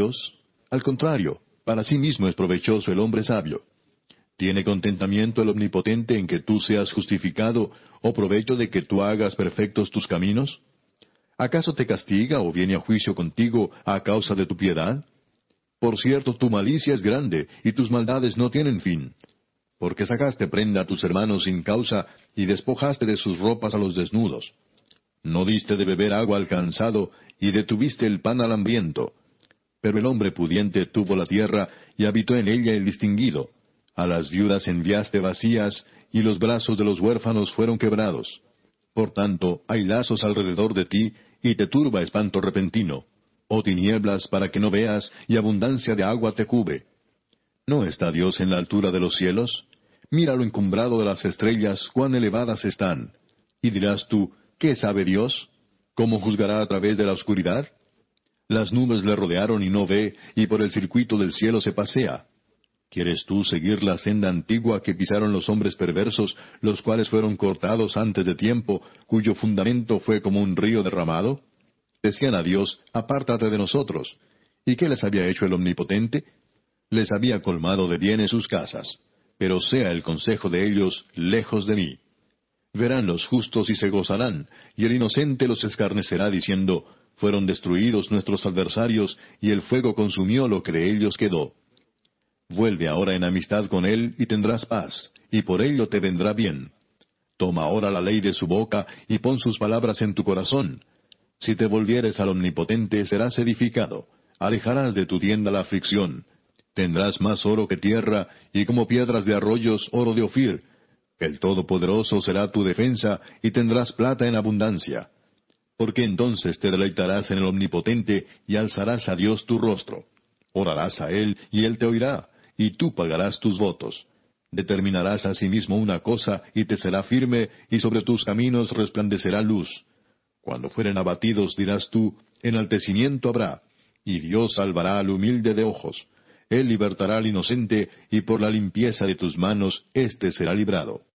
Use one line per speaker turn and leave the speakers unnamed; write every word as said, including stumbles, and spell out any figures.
Dios? Al contrario, para sí mismo es provechoso el hombre sabio. ¿Tiene contentamiento el Omnipotente en que tú seas justificado, o provecho de que tú hagas perfectos tus caminos? ¿Acaso te castiga o viene a juicio contigo a causa de tu piedad? Por cierto, tu malicia es grande, y tus maldades no tienen fin. Porque sacaste prenda a tus hermanos sin causa, y despojaste de sus ropas a los desnudos. No diste de beber agua al cansado, y detuviste el pan al hambriento. Pero el hombre pudiente tuvo la tierra, y habitó en ella el distinguido. A las viudas enviaste vacías, y los brazos de los huérfanos fueron quebrados. Por tanto, hay lazos alrededor de ti, y te turba espanto repentino. O tinieblas para que no veas, y abundancia de agua te cubre. ¿No está Dios en la altura de los cielos? Mira lo encumbrado de las estrellas, cuán elevadas están. Y dirás tú, ¿qué sabe Dios? ¿Cómo juzgará a través de la oscuridad? Las nubes le rodearon y no ve, y por el circuito del cielo se pasea. ¿Quieres tú seguir la senda antigua que pisaron los hombres perversos, los cuales fueron cortados antes de tiempo, cuyo fundamento fue como un río derramado? Decían a Dios, apártate de nosotros. ¿Y qué les había hecho el Omnipotente? Les había colmado de bienes sus casas. Pero sea el consejo de ellos lejos de mí. Verán los justos y se gozarán, y el inocente los escarnecerá diciendo, fueron destruidos nuestros adversarios, y el fuego consumió lo que de ellos quedó. Vuelve ahora en amistad con él, y tendrás paz, y por ello te vendrá bien. Toma ahora la ley de su boca, y pon sus palabras en tu corazón. Si te volvieres al Omnipotente, serás edificado. Alejarás de tu tienda la aflicción. Tendrás más oro que tierra, y como piedras de arroyos, oro de Ofir. El Todopoderoso será tu defensa, y tendrás plata en abundancia. Porque entonces te deleitarás en el Omnipotente, y alzarás a Dios tu rostro. Orarás a Él, y Él te oirá, y tú pagarás tus votos. Determinarás asimismo una cosa, y te será firme, y sobre tus caminos resplandecerá luz. Cuando fueren abatidos dirás tú, enaltecimiento habrá, y Dios salvará al humilde de ojos. Él libertará al inocente, y por la limpieza de tus manos éste será librado.